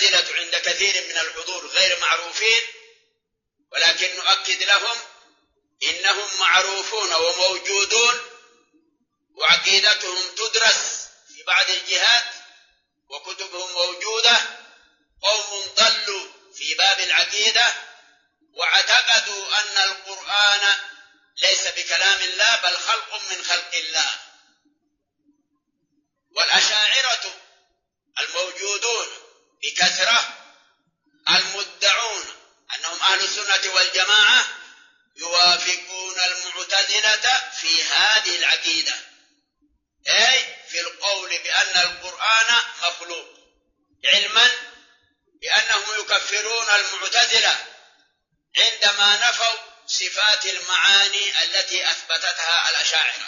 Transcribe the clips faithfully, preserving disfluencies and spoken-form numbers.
المعتزلة عند كثير من الحضور غير معروفين، ولكن نؤكد لهم إنهم معروفون وموجودون، وعقيدتهم تدرس في بعض الجهات وكتبهم موجودة. قوم ضلوا في باب العقيدة واعتقدوا أن القرآن ليس بكلام الله بل خلق من خلق الله. والأشاعرة الموجودون بكثرة المدعون أنهم أهل السنة والجماعة يوافقون المعتزلة في هذه العقيدة، أي في القول بأن القرآن مخلوق، علما بأنهم يكفرون المعتزلة عندما نفوا صفات المعاني التي أثبتتها الأشاعرة،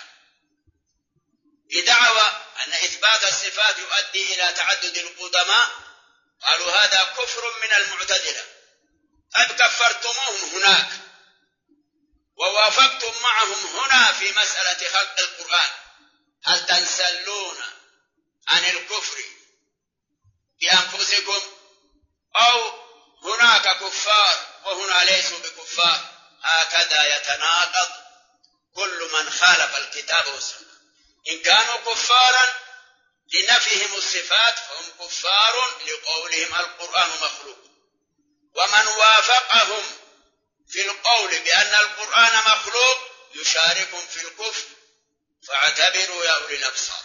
بدعوى أن إثبات الصفات يؤدي إلى تعدد القدماء. قالوا هذا كفر من المعتزلة، قد كفرتموهم هناك ووافقتم معهم هنا في مسألة خلق القرآن، هل تنسلون عن الكفر بأنفسكم؟ أو هناك كفار وهنا ليسوا بكفار؟ هكذا يتناقض كل من خالف الكتاب والسنة. إن كانوا كفارا لنفيهم الصفات فهم كفار لقولهم القرآن مخلوق، ومن وافقهم في القول بأن القرآن مخلوق يشاركهم في الكفر، فاعتبروا يا أولي الأبصار.